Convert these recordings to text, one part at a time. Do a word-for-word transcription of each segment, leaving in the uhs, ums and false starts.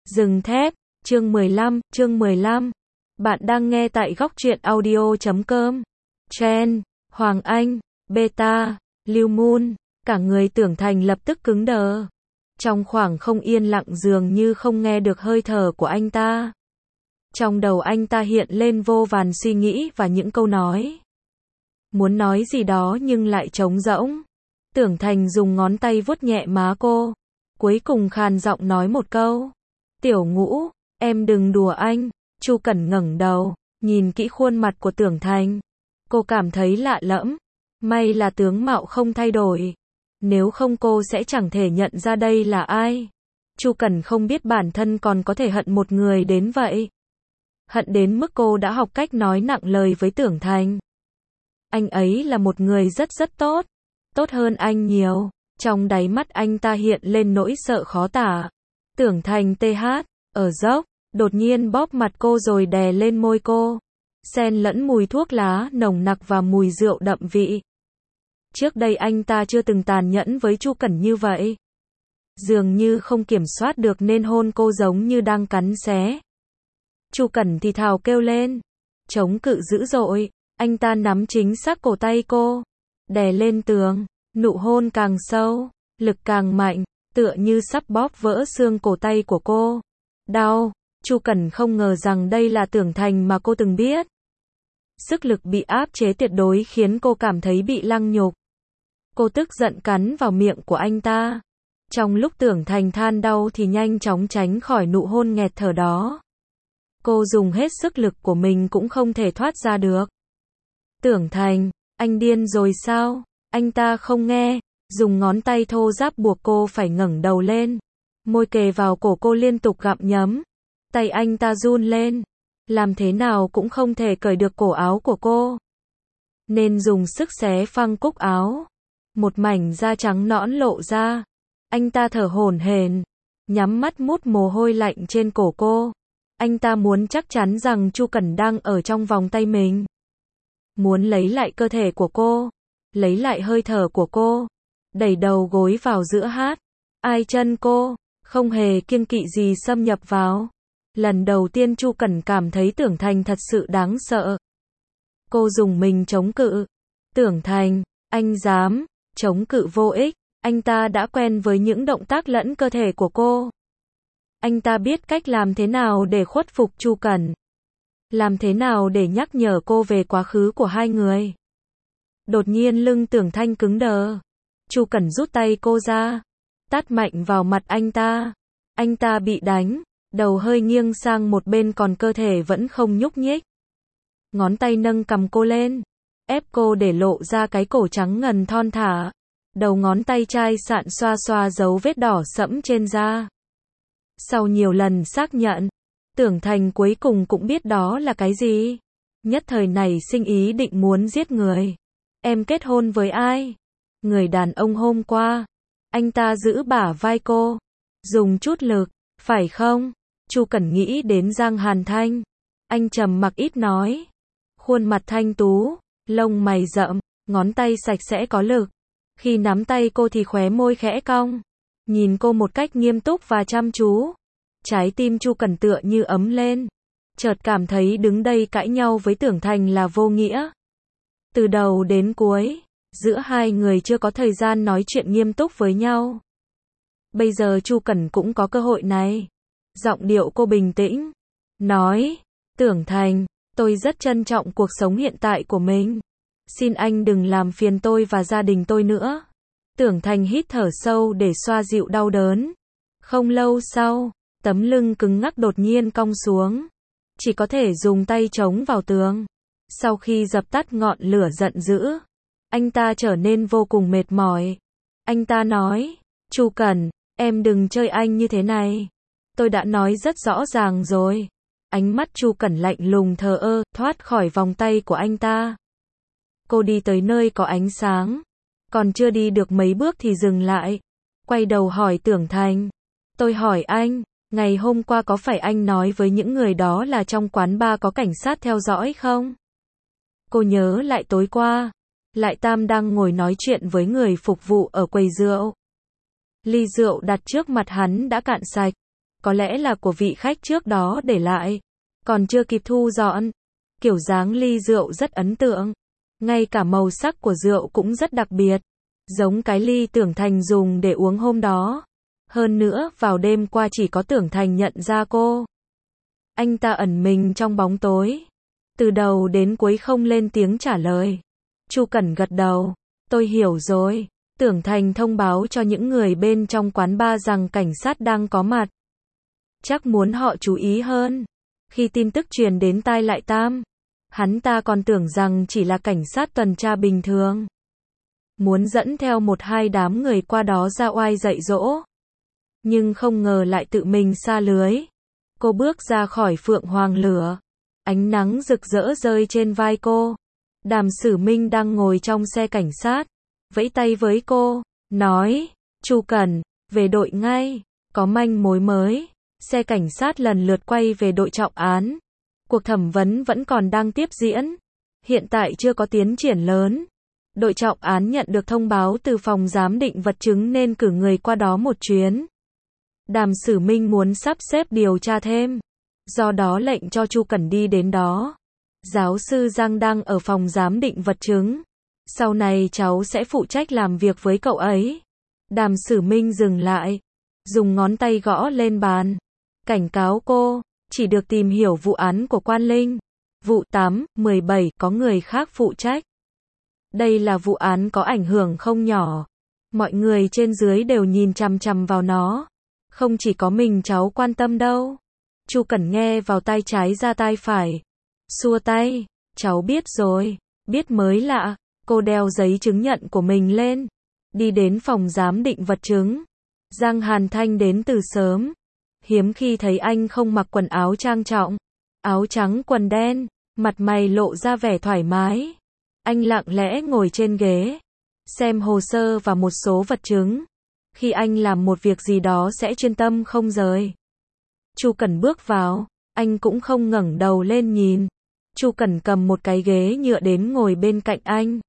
Rừng thép, chương mười lăm, chương mười lăm. Bạn đang nghe tại góc truyện audio chấm com. Chen, Hoàng Anh, Beta, Lưu Moon, cả người Tưởng Thành lập tức cứng đờ. Trong khoảng không yên lặng dường như không nghe được hơi thở của anh ta. Trong đầu anh ta hiện lên vô vàn suy nghĩ và những câu nói. Muốn nói gì đó nhưng lại trống rỗng. Tưởng Thành dùng ngón tay vuốt nhẹ má cô. Cuối cùng khàn giọng nói một câu. Tiểu Ngũ, em đừng đùa anh. Chu Cẩn ngẩng đầu, nhìn kỹ khuôn mặt của Tưởng Thành. Cô cảm thấy lạ lẫm. May là tướng mạo không thay đổi. Nếu không cô sẽ chẳng thể nhận ra đây là ai. Chu Cẩn không biết bản thân còn có thể hận một người đến vậy. Hận đến mức cô đã học cách nói nặng lời với Tưởng Thành. Anh ấy là một người rất rất tốt. Tốt hơn anh nhiều. Trong đáy mắt anh ta hiện lên nỗi sợ khó tả. Tưởng Thành tê hát, ở dốc, đột nhiên bóp mặt cô rồi đè lên môi cô. Xen lẫn mùi thuốc lá nồng nặc và mùi rượu đậm vị. Trước đây anh ta chưa từng tàn nhẫn với Chu Cẩn như vậy. Dường như không kiểm soát được nên hôn cô giống như đang cắn xé. Chu Cẩn thì thào kêu lên. Chống cự dữ dội, anh ta nắm chính xác cổ tay cô. Đè lên tường, nụ hôn càng sâu, lực càng mạnh, tựa như sắp bóp vỡ xương cổ tay của cô. Đau, Chu Cẩn không ngờ rằng đây là Tưởng Thành mà cô từng biết. Sức lực bị áp chế tuyệt đối khiến cô cảm thấy bị lăng nhục. Cô tức giận cắn vào miệng của anh ta. Trong lúc Tưởng Thành than đau thì nhanh chóng tránh khỏi nụ hôn nghẹt thở đó. Cô dùng hết sức lực của mình cũng không thể thoát ra được. Tưởng Thành, anh điên rồi sao? Anh ta không nghe, dùng ngón tay thô ráp buộc cô phải ngẩng đầu lên. Môi kề vào cổ cô liên tục gặm nhấm. Tay anh ta run lên. Làm thế nào cũng không thể cởi được cổ áo của cô. Nên dùng sức xé phăng cúc áo. Một mảnh da trắng nõn lộ ra. Anh ta thở hổn hển, nhắm mắt mút mồ hôi lạnh trên cổ cô. Anh ta muốn chắc chắn rằng Chu Cẩn đang ở trong vòng tay mình. Muốn lấy lại cơ thể của cô. Lấy lại hơi thở của cô. Đẩy đầu gối vào giữa hát. Ai chân cô. Không hề kiêng kỵ gì xâm nhập vào. Lần đầu tiên Chu Cẩn cảm thấy Tưởng Thành thật sự đáng sợ. Cô dùng mình chống cự. Tưởng Thành, anh dám. Chống cự vô ích. Anh ta đã quen với những động tác lẫn cơ thể của cô. Anh ta biết cách làm thế nào để khuất phục Chu Cẩn. Làm thế nào để nhắc nhở cô về quá khứ của hai người. Đột nhiên lưng Tưởng Thành cứng đờ. Chu Cẩn rút tay cô ra. Tát mạnh vào mặt anh ta. Anh ta bị đánh. Đầu hơi nghiêng sang một bên còn cơ thể vẫn không nhúc nhích. Ngón tay nâng cằm cô lên. Ép cô để lộ ra cái cổ trắng ngần thon thả. Đầu ngón tay chai sạn xoa xoa dấu vết đỏ sẫm trên da. Sau nhiều lần xác nhận, Tưởng Thành cuối cùng cũng biết đó là cái gì. Nhất thời này sinh ý định muốn giết người. Em kết hôn với ai? Người đàn ông hôm qua. Anh ta giữ bả vai cô. Dùng chút lực, phải không? Chu Cẩn nghĩ đến Giang Hàn Thanh. Anh trầm mặc ít nói. Khuôn mặt thanh tú, lông mày rậm, ngón tay sạch sẽ có lực. Khi nắm tay cô thì khóe môi khẽ cong. Nhìn cô một cách nghiêm túc và chăm chú. Trái tim Chu Cẩn tựa như ấm lên. Chợt cảm thấy đứng đây cãi nhau với Tưởng Thành là vô nghĩa. Từ đầu đến cuối, giữa hai người chưa có thời gian nói chuyện nghiêm túc với nhau. Bây giờ Chu Cẩn cũng có cơ hội này. Giọng điệu cô bình tĩnh. Nói, Tưởng Thành, tôi rất trân trọng cuộc sống hiện tại của mình. Xin anh đừng làm phiền tôi và gia đình tôi nữa. Tưởng Thành hít thở sâu để xoa dịu đau đớn. Không lâu sau, tấm lưng cứng ngắc đột nhiên cong xuống. Chỉ có thể dùng tay chống vào tường. Sau khi dập tắt ngọn lửa giận dữ, anh ta trở nên vô cùng mệt mỏi. Anh ta nói, Chu Cẩn, em đừng chơi anh như thế này. Tôi đã nói rất rõ ràng rồi. Ánh mắt Chu Cẩn lạnh lùng thờ ơ, thoát khỏi vòng tay của anh ta. Cô đi tới nơi có ánh sáng. Còn chưa đi được mấy bước thì dừng lại. Quay đầu hỏi Tưởng Thành. Tôi hỏi anh, ngày hôm qua có phải anh nói với những người đó là trong quán bar có cảnh sát theo dõi không? Cô nhớ lại tối qua. Lại Tam đang ngồi nói chuyện với người phục vụ ở quầy rượu. Ly rượu đặt trước mặt hắn đã cạn sạch. có lẽ là của vị khách trước đó để lại, còn chưa kịp thu dọn. Kiểu dáng ly rượu rất ấn tượng, ngay cả màu sắc của rượu cũng rất đặc biệt, giống cái ly Tưởng Thành dùng để uống hôm đó. Hơn nữa, vào đêm qua chỉ có Tưởng Thành nhận ra cô. Anh ta ẩn mình trong bóng tối, từ đầu đến cuối không lên tiếng trả lời. Chu Cẩn gật đầu, tôi hiểu rồi. Tưởng Thành thông báo cho những người bên trong quán bar rằng cảnh sát đang có mặt. Chắc muốn họ chú ý hơn. Khi tin tức truyền đến tai Lại Tam, hắn ta còn tưởng rằng chỉ là cảnh sát tuần tra bình thường, muốn dẫn theo một hai đám người qua đó ra oai dạy dỗ. Nhưng không ngờ lại tự mình sa lưới. Cô bước ra khỏi Phượng Hoàng Lửa, ánh nắng rực rỡ rơi trên vai cô. Đàm Sử Minh đang ngồi trong xe cảnh sát, vẫy tay với cô, nói, Chu Cẩn, về đội ngay, có manh mối mới. Xe cảnh sát lần lượt quay về đội trọng án. Cuộc thẩm vấn vẫn còn đang tiếp diễn, hiện tại chưa có tiến triển lớn. Đội trọng án nhận được thông báo từ phòng giám định vật chứng nên cử người qua đó một chuyến. Đàm Sử Minh muốn sắp xếp điều tra thêm, do đó lệnh cho Chu Cẩn đi đến đó. Giáo sư Giang đang ở phòng giám định vật chứng, sau này cháu sẽ phụ trách làm việc với cậu ấy. Đàm Sử Minh dừng lại, dùng ngón tay gõ lên bàn, cảnh cáo cô, chỉ được tìm hiểu vụ án của Quan Linh. Vụ tám, mười bảy có người khác phụ trách. Đây là vụ án có ảnh hưởng không nhỏ. Mọi người trên dưới đều nhìn chằm chằm vào nó. Không chỉ có mình cháu quan tâm đâu. Chu Cẩn nghe vào tai trái ra tai phải. Xua tay, cháu biết rồi, biết mới lạ. Cô đeo giấy chứng nhận của mình lên, đi đến phòng giám định vật chứng. Giang Hàn Thanh đến từ sớm. Hiếm khi thấy anh không mặc quần áo trang trọng, áo trắng quần đen, mặt mày lộ ra vẻ thoải mái. Anh lặng lẽ ngồi trên ghế, xem hồ sơ và một số vật chứng. Khi anh làm một việc gì đó sẽ chuyên tâm không rời. Chu Cẩn bước vào, anh cũng không ngẩng đầu lên nhìn. Chu Cẩn cầm một cái ghế nhựa đến ngồi bên cạnh anh.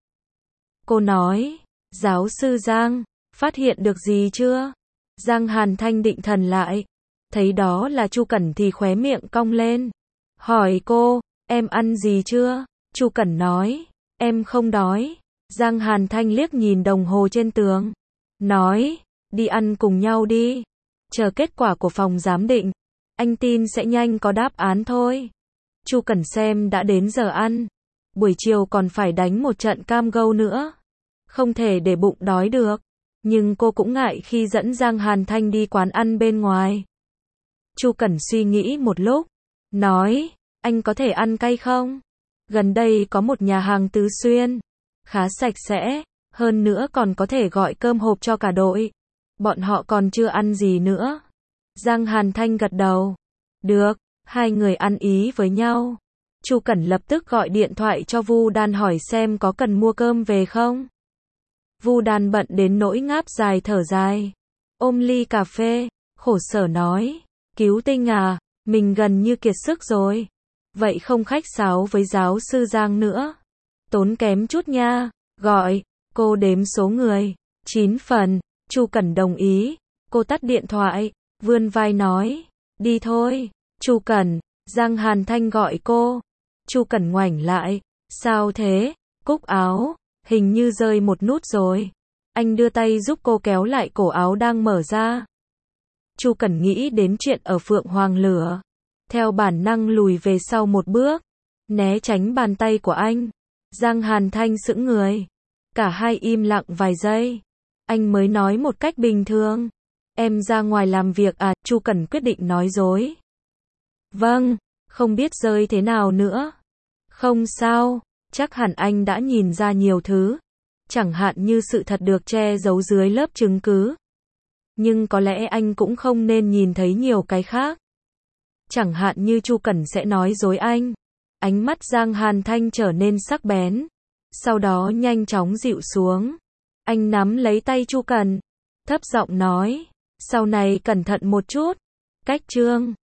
Cô nói, giáo sư Giang, phát hiện được gì chưa? Giang Hàn Thanh định thần lại, thấy đó là Chu Cẩn thì khóe miệng cong lên. Hỏi cô, em ăn gì chưa? Chu Cẩn nói, em không đói. Giang Hàn Thanh liếc nhìn đồng hồ trên tường, nói, đi ăn cùng nhau đi. Chờ kết quả của phòng giám định, anh tin sẽ nhanh có đáp án thôi. Chu Cẩn xem đã đến giờ ăn, buổi chiều còn phải đánh một trận cam go nữa, không thể để bụng đói được. Nhưng cô cũng ngại khi dẫn Giang Hàn Thanh đi quán ăn bên ngoài. Chu Cẩn suy nghĩ một lúc, nói, anh có thể ăn cay không? Gần đây có một nhà hàng Tứ Xuyên, khá sạch sẽ, hơn nữa còn có thể gọi cơm hộp cho cả đội. Bọn họ còn chưa ăn gì nữa. Giang Hàn Thanh gật đầu. Được, hai người ăn ý với nhau. Chu Cẩn lập tức gọi điện thoại cho Vu Đan hỏi xem có cần mua cơm về không. Vu Đan bận đến nỗi ngáp dài thở dài, ôm ly cà phê, khổ sở nói, Cứu Tinh à, mình gần như kiệt sức rồi. Vậy không khách sáo với giáo sư Giang nữa. Tốn kém chút nha, gọi, cô đếm số người, chín phần, Chu Cẩn đồng ý, cô tắt điện thoại, vươn vai nói, đi thôi, Chu Cẩn, Giang Hàn Thanh gọi cô. Chu Cẩn ngoảnh lại, sao thế, cúc áo, hình như rơi một nút rồi. Anh đưa tay giúp cô kéo lại cổ áo đang mở ra. Chu Cẩn nghĩ đến chuyện ở Phượng Hoàng Lửa, theo bản năng lùi về sau một bước, né tránh bàn tay của anh. Giang Hàn Thanh sững người, cả hai im lặng vài giây. Anh mới nói một cách bình thường, em ra ngoài làm việc à? Chu Cẩn quyết định nói dối. Vâng, không biết rơi thế nào nữa. Không sao, chắc hẳn anh đã nhìn ra nhiều thứ, chẳng hạn như sự thật được che giấu dưới lớp chứng cứ. Nhưng có lẽ anh cũng không nên nhìn thấy nhiều cái khác. Chẳng hạn như Chu Cẩn sẽ nói dối anh. Ánh mắt Giang Hàn Thanh trở nên sắc bén, sau đó nhanh chóng dịu xuống. Anh nắm lấy tay Chu Cẩn, thấp giọng nói, sau này cẩn thận một chút. Cách Trương